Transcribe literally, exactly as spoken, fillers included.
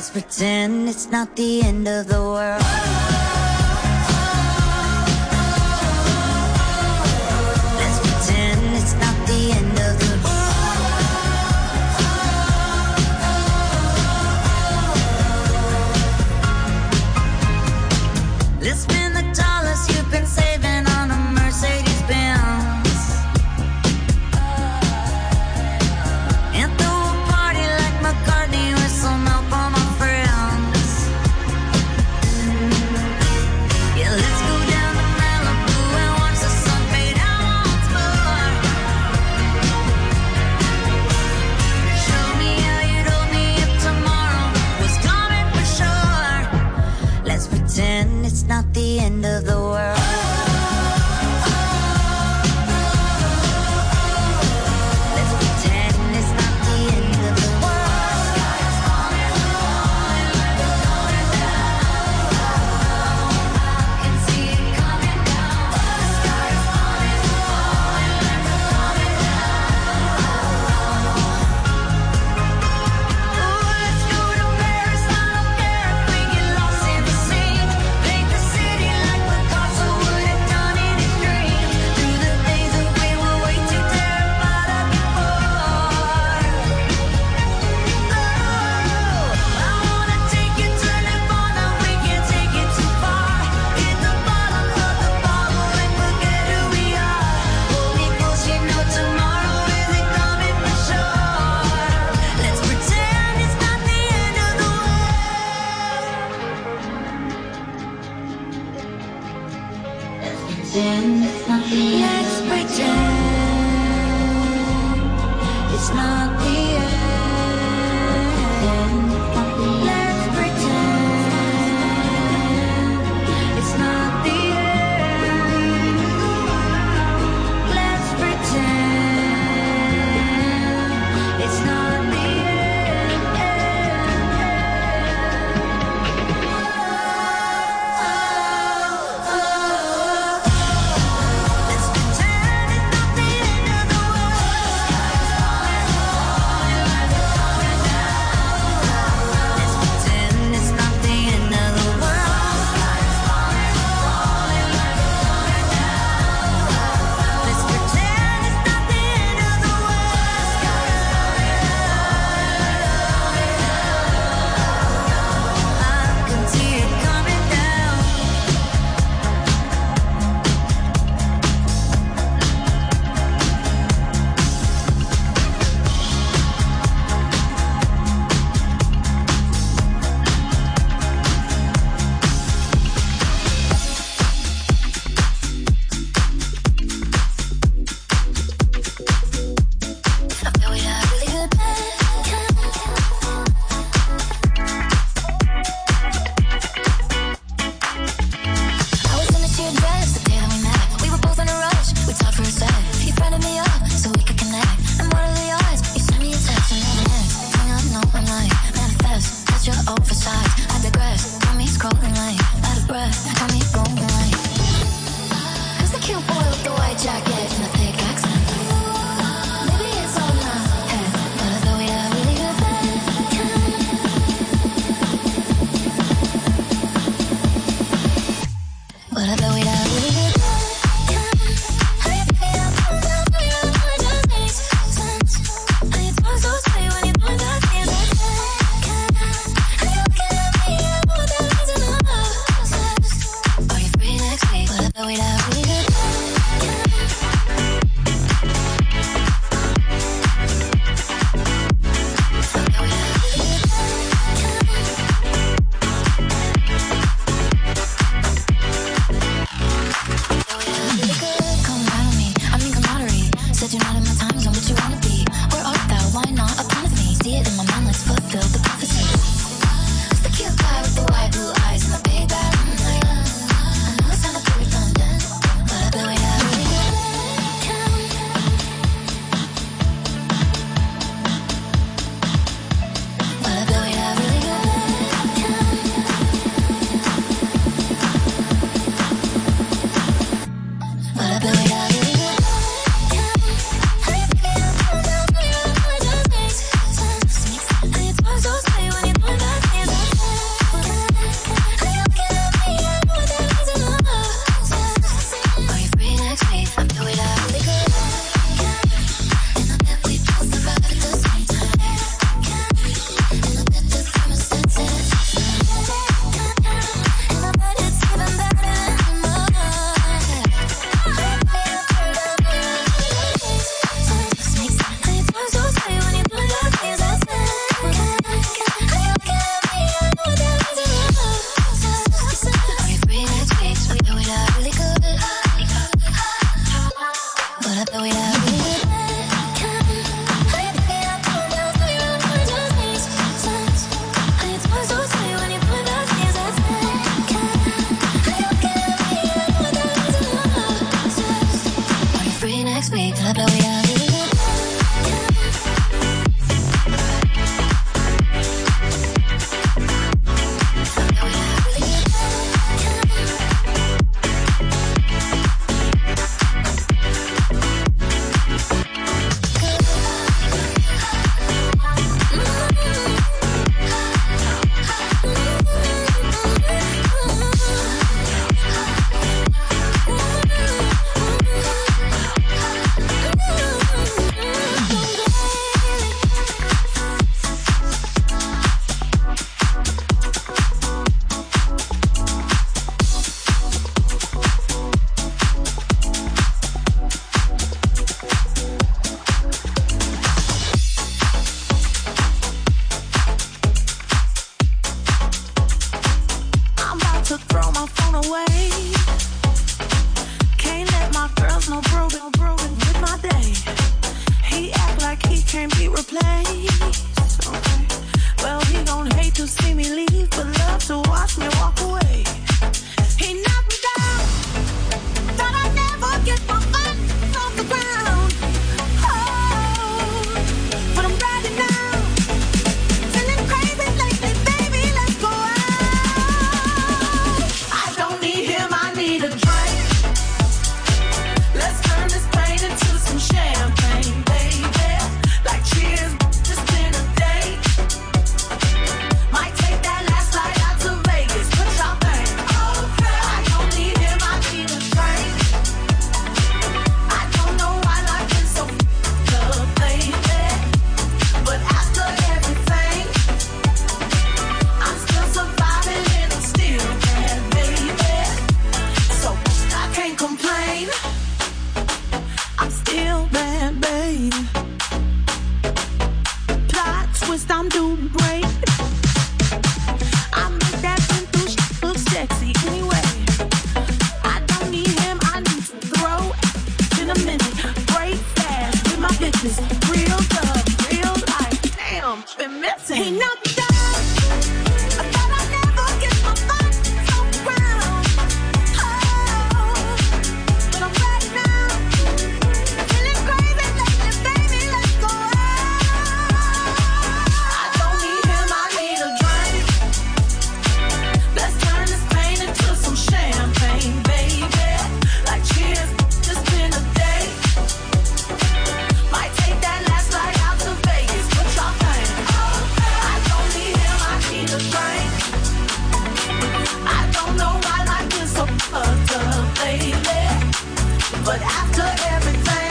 pretend it's not the end of the world. Let's pretend it's not the end of the world. Let's spend the dollars you've been saving on a Mercedes Benz. It's not the end of the world. Let's pretend it's not the end of the world. Sky is falling, falling like it's going down. I can see it coming down. The sky is falling, falling like it's coming down. Ooh, let's go to Paris. I don't care if we get lost in the sea. Let's pretend it's not the end. Let's pretend it's not the end. Let's pretend it's not the But after everything